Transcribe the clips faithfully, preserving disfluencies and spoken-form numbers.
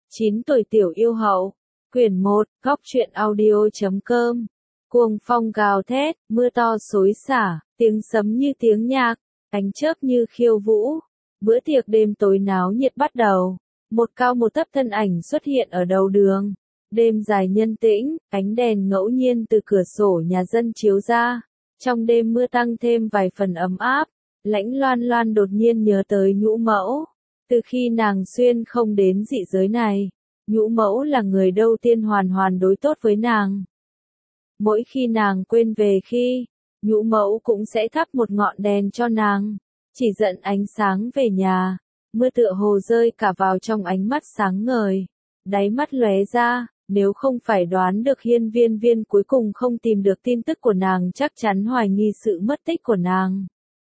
chín tuổi tiểu yêu hậu. Quyển một, góc truyện audio.com. Cuồng phong gào thét, mưa to xối xả, tiếng sấm như tiếng nhạc, ánh chớp như khiêu vũ. Bữa tiệc đêm tối náo nhiệt bắt đầu. Một cao một thấp thân ảnh xuất hiện ở đầu đường. Đêm dài nhân tĩnh, ánh đèn ngẫu nhiên từ cửa sổ nhà dân chiếu ra. Trong đêm mưa tăng thêm vài phần ấm áp. Lãnh Loan Loan đột nhiên nhớ tới Nhũ Mẫu. Từ khi nàng xuyên không đến dị giới này, Nhũ Mẫu là người đầu tiên hoàn hoàn đối tốt với nàng. Mỗi khi nàng quên về khi, Nhũ Mẫu cũng sẽ thắp một ngọn đèn cho nàng, chỉ dẫn ánh sáng về nhà. Mưa tựa hồ rơi cả vào trong ánh mắt sáng ngời, đáy mắt lóe ra, nếu không phải đoán được Hiên Viên Viên cuối cùng không tìm được tin tức của nàng, chắc chắn hoài nghi sự mất tích của nàng.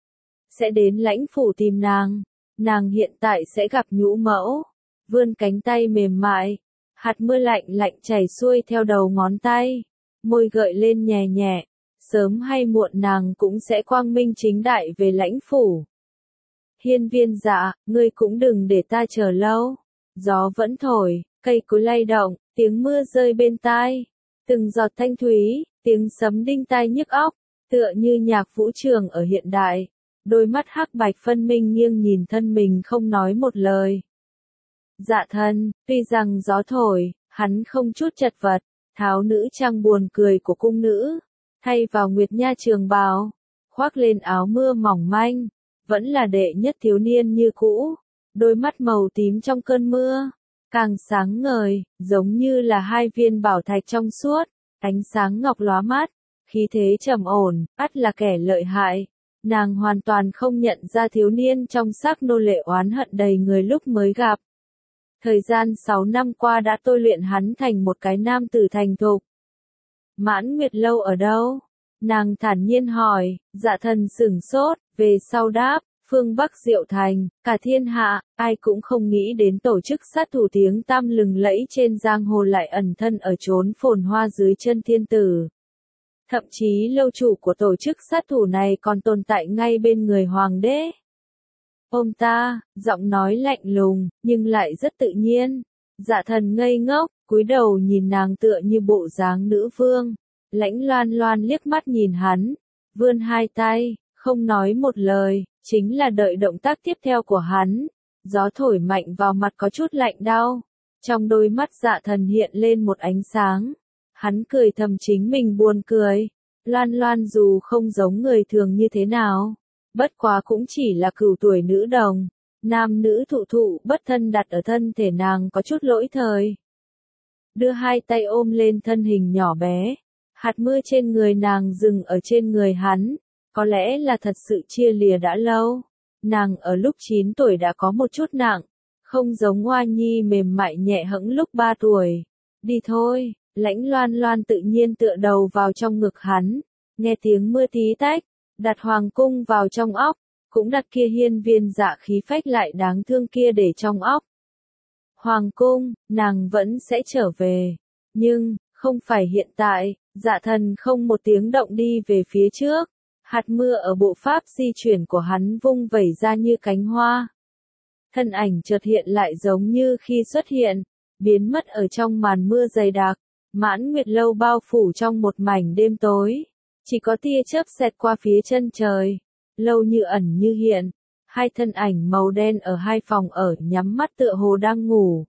Sẽ đến lãnh phủ tìm nàng, nàng hiện tại sẽ gặp Nhũ Mẫu, vươn cánh tay mềm mại, hạt mưa lạnh lạnh chảy xuôi theo đầu ngón tay, môi gợi lên nhẹ nhẹ, sớm hay muộn nàng cũng sẽ quang minh chính đại về lãnh phủ. Hiên Viên dạ, ngươi cũng đừng để ta chờ lâu. Gió vẫn thổi, cây cối lay động, tiếng mưa rơi bên tai, từng giọt thanh thúy, tiếng sấm đinh tai nhức óc, tựa như nhạc vũ trường ở hiện đại. Đôi mắt hắc bạch phân minh nghiêng nhìn thân mình không nói một lời. Dạ thân, tuy rằng gió thổi, hắn không chút chật vật, tháo nữ trang buồn cười của cung nữ, thay vào nguyệt nha trường bào, khoác lên áo mưa mỏng manh, vẫn là đệ nhất thiếu niên như cũ, đôi mắt màu tím trong cơn mưa, càng sáng ngời, giống như là hai viên bảo thạch trong suốt, ánh sáng ngọc lóa mắt, khí thế trầm ổn, ắt là kẻ lợi hại. Nàng hoàn toàn không nhận ra thiếu niên trong xác nô lệ oán hận đầy người lúc mới gặp. Thời gian sáu năm qua đã tôi luyện hắn thành một cái nam tử thành thục. Mãn Nguyệt Lâu ở đâu? Nàng thản nhiên hỏi. Dạ thần sửng sốt, về sau đáp, phương Bắc Diệu Thành, cả thiên hạ, ai cũng không nghĩ đến tổ chức sát thủ tiếng tăm lừng lẫy trên giang hồ lại ẩn thân ở chốn phồn hoa dưới chân thiên tử. Thậm chí lâu chủ của tổ chức sát thủ này còn tồn tại ngay bên người hoàng đế. Ông ta, giọng nói lạnh lùng, nhưng lại rất tự nhiên. Dạ thần ngây ngốc, cúi đầu nhìn nàng tựa như bộ dáng nữ vương. Lãnh Loan Loan liếc mắt nhìn hắn, vươn hai tay, không nói một lời, chính là đợi động tác tiếp theo của hắn. Gió thổi mạnh vào mặt có chút lạnh đau. Trong đôi mắt dạ thần hiện lên một ánh sáng. Hắn cười thầm chính mình buồn cười. Loan Loan dù không giống người thường như thế nào, bất quá cũng chỉ là cửu tuổi nữ đồng, nam nữ thụ thụ bất thân đặt ở thân thể nàng có chút lỗi thời. Đưa hai tay ôm lên thân hình nhỏ bé, hạt mưa trên người nàng dừng ở trên người hắn, có lẽ là thật sự chia lìa đã lâu. Nàng ở lúc chín tuổi đã có một chút nặng, không giống Hoa Nhi mềm mại nhẹ hững lúc ba tuổi. Đi thôi. Lãnh Loan Loan tự nhiên tựa đầu vào trong ngực hắn, nghe tiếng mưa tí tách, đặt hoàng cung vào trong óc, cũng đặt kia hiên viên dạ khí phách lại đáng thương kia để trong óc. Hoàng cung, nàng vẫn sẽ trở về, nhưng, không phải hiện tại. Dạ thần không một tiếng động đi về phía trước, hạt mưa ở bộ pháp di chuyển của hắn vung vẩy ra như cánh hoa. Thân ảnh chợt hiện lại giống như khi xuất hiện, biến mất ở trong màn mưa dày đặc. Mãn Nguyệt Lâu bao phủ trong một mảnh đêm tối, chỉ có tia chớp xẹt qua phía chân trời, lâu như ẩn như hiện, hai thân ảnh màu đen ở hai phòng ở nhắm mắt tựa hồ đang ngủ.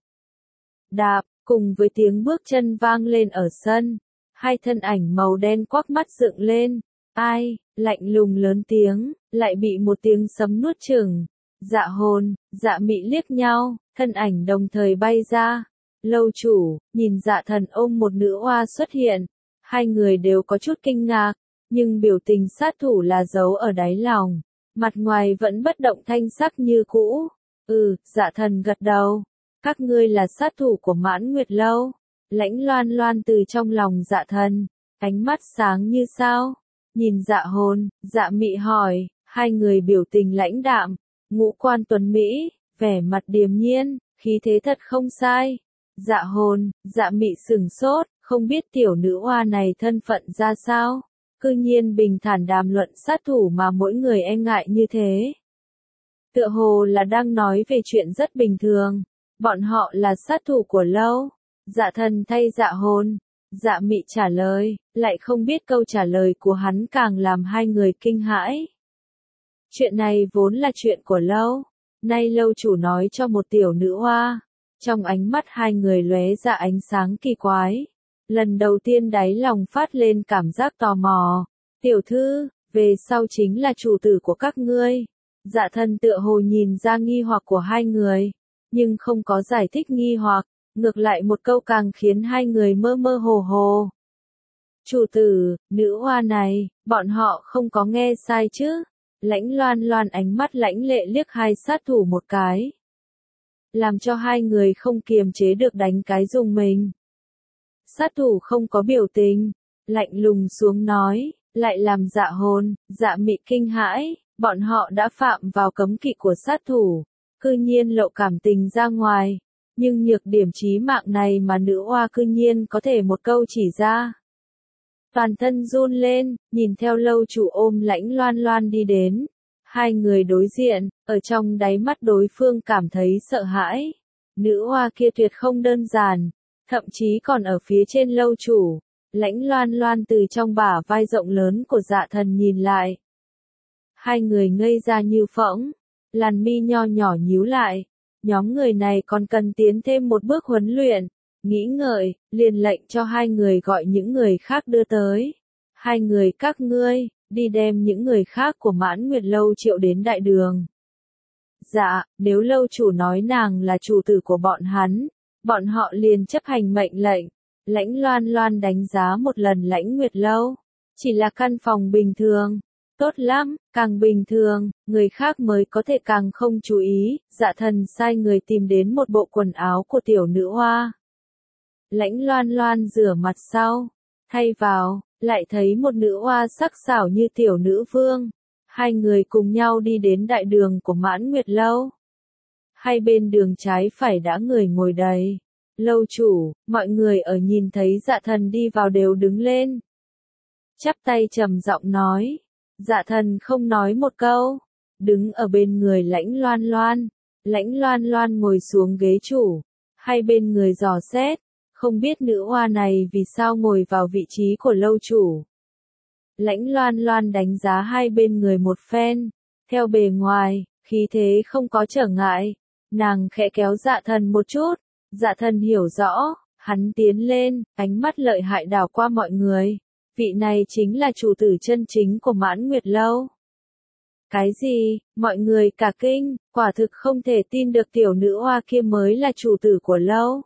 Đạp, cùng với tiếng bước chân vang lên ở sân, hai thân ảnh màu đen quắc mắt dựng lên, ai, lạnh lùng lớn tiếng, lại bị một tiếng sấm nuốt chửng. Dạ hồn, dạ mị liếc nhau, thân ảnh đồng thời bay ra. Lâu chủ, nhìn dạ thần ôm một nữ oa xuất hiện, hai người đều có chút kinh ngạc, nhưng biểu tình sát thủ là giấu ở đáy lòng, mặt ngoài vẫn bất động thanh sắc như cũ. Ừ, dạ thần gật đầu, các ngươi là sát thủ của Mãn Nguyệt Lâu. Lãnh Loan Loan từ trong lòng dạ thần, ánh mắt sáng như sao, nhìn dạ hồn, dạ mị hỏi, hai người biểu tình lãnh đạm, ngũ quan tuấn mỹ, vẻ mặt điềm nhiên, khí thế thật không sai. Dạ hồn, dạ mị sửng sốt, không biết tiểu nữ oa này thân phận ra sao, cư nhiên bình thản đàm luận sát thủ mà mỗi người e ngại như thế. Tựa hồ là đang nói về chuyện rất bình thường, Bọn họ là sát thủ của lâu. Dạ thần thay dạ hồn. Dạ mị trả lời, lại không biết câu trả lời của hắn càng làm hai người kinh hãi. Chuyện này vốn là chuyện của lâu. Nay lâu chủ nói cho một tiểu nữ hoa. Trong ánh mắt hai người lóe ra ánh sáng kỳ quái. Lần đầu tiên đáy lòng phát lên cảm giác tò mò. Tiểu thư, về sau chính là chủ tử của các ngươi. Dạ thần tựa hồ nhìn ra nghi hoặc của hai người. Nhưng không có giải thích nghi hoặc. Ngược lại một câu càng khiến hai người mơ mơ hồ hồ. Chủ tử, nữ hoa này, bọn họ không có nghe sai chứ. Lãnh Loan Loan ánh mắt lãnh lệ liếc hai sát thủ một cái. Làm cho hai người không kiềm chế được đánh cái rùng mình. Sát thủ không có biểu tình, lạnh lùng xuống nói, lại làm dạ hồn, dạ mị kinh hãi, bọn họ đã phạm vào cấm kỵ của sát thủ, cư nhiên lộ cảm tình ra ngoài. Nhưng nhược điểm chí mạng này mà nữ oa cư nhiên có thể một câu chỉ ra. Toàn thân run lên, nhìn theo lâu chủ ôm Lãnh Loan Loan đi đến. Hai người đối diện, ở trong đáy mắt đối phương cảm thấy sợ hãi. Nữ oa kia tuyệt không đơn giản, thậm chí còn ở phía trên lâu chủ. Lãnh Loan Loan từ trong bả vai rộng lớn của dạ thần nhìn lại. Hai người ngây ra như phỗng, làn mi nho nhỏ nhíu lại. Nhóm người này còn cần tiến thêm một bước huấn luyện. Nghĩ ngợi, liền lệnh cho hai người gọi những người khác đưa tới. Hai người các ngươi, đi đem những người khác của Mãn Nguyệt Lâu triệu đến đại đường. Dạ, nếu lâu chủ nói nàng là chủ tử của bọn hắn, bọn họ liền chấp hành mệnh lệnh. Lãnh Loan Loan đánh giá một lần Lãnh Nguyệt Lâu. Chỉ là căn phòng bình thường. Tốt lắm, càng bình thường, người khác mới có thể càng không chú ý. Dạ thần sai người tìm đến một bộ quần áo của tiểu nữ hoa. Lãnh Loan Loan rửa mặt sau, thay vào, lại thấy một nữ hoa sắc sảo như tiểu nữ vương. Hai người cùng nhau đi đến đại đường của Mãn Nguyệt Lâu. Hai bên đường trái phải đã người ngồi đầy. Lâu chủ, mọi người ở nhìn thấy dạ thần đi vào đều đứng lên. Chắp tay trầm giọng nói. Dạ thần không nói một câu. Đứng ở bên người Lãnh Loan Loan. Lãnh Loan Loan ngồi xuống ghế chủ. Hai bên người dò xét. Không biết nữ hoa này vì sao ngồi vào vị trí của lâu chủ. Lãnh Loan Loan đánh giá hai bên người một phen. Theo bề ngoài, khí thế không có trở ngại. Nàng khẽ kéo dạ thần một chút. Dạ thần hiểu rõ, hắn tiến lên, ánh mắt lợi hại đảo qua mọi người. Vị này chính là chủ tử chân chính của Mãn Nguyệt Lâu. Cái gì, mọi người cả kinh, quả thực không thể tin được tiểu nữ hoa kia mới là chủ tử của lâu.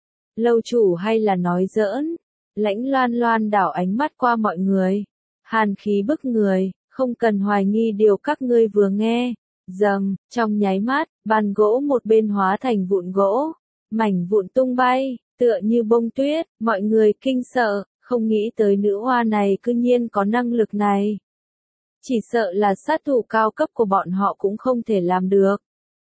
Lâu chủ hay là nói giỡn? Lãnh Loan Loan đảo ánh mắt qua mọi người. Hàn khí bức người, không cần hoài nghi điều các ngươi vừa nghe. Dầm, trong nháy mắt, bàn gỗ một bên hóa thành vụn gỗ. Mảnh vụn tung bay, tựa như bông tuyết, mọi người kinh sợ, không nghĩ tới nữ hoa này cư nhiên có năng lực này. Chỉ sợ là sát thủ cao cấp của bọn họ cũng không thể làm được.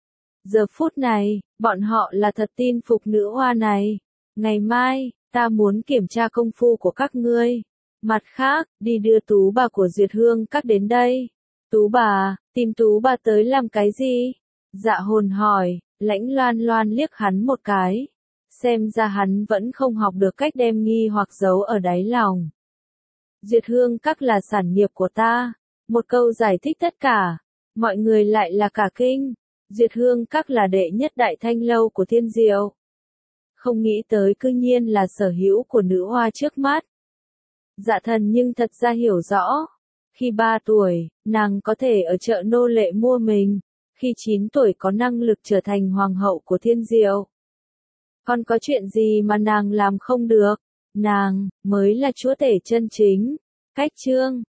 Giờ phút này, bọn họ là thật tin phục nữ hoa này. Ngày mai, ta muốn kiểm tra công phu của các ngươi. Mặt khác, đi đưa tú bà của Duyệt Hương các đến đây. Tú bà, tìm tú bà tới làm cái gì? Dạ hồn hỏi. Lãnh Loan Loan liếc hắn một cái. Xem ra hắn vẫn không học được cách đem nghi hoặc giấu ở đáy lòng. Duyệt Hương các là sản nghiệp của ta. Một câu giải thích tất cả. Mọi người lại là cả kinh. Duyệt Hương các là đệ nhất đại thanh lâu của Thiên Diệu. Không nghĩ tới cư nhiên là sở hữu của nữ hoa trước mắt. Dạ thần nhưng thật ra hiểu rõ. Khi ba tuổi, nàng có thể ở chợ nô lệ mua mình. Khi chín tuổi có năng lực trở thành hoàng hậu của Thiên Diệu. Còn có chuyện gì mà nàng làm không được? Nàng, mới là chúa tể chân chính. Cách chương.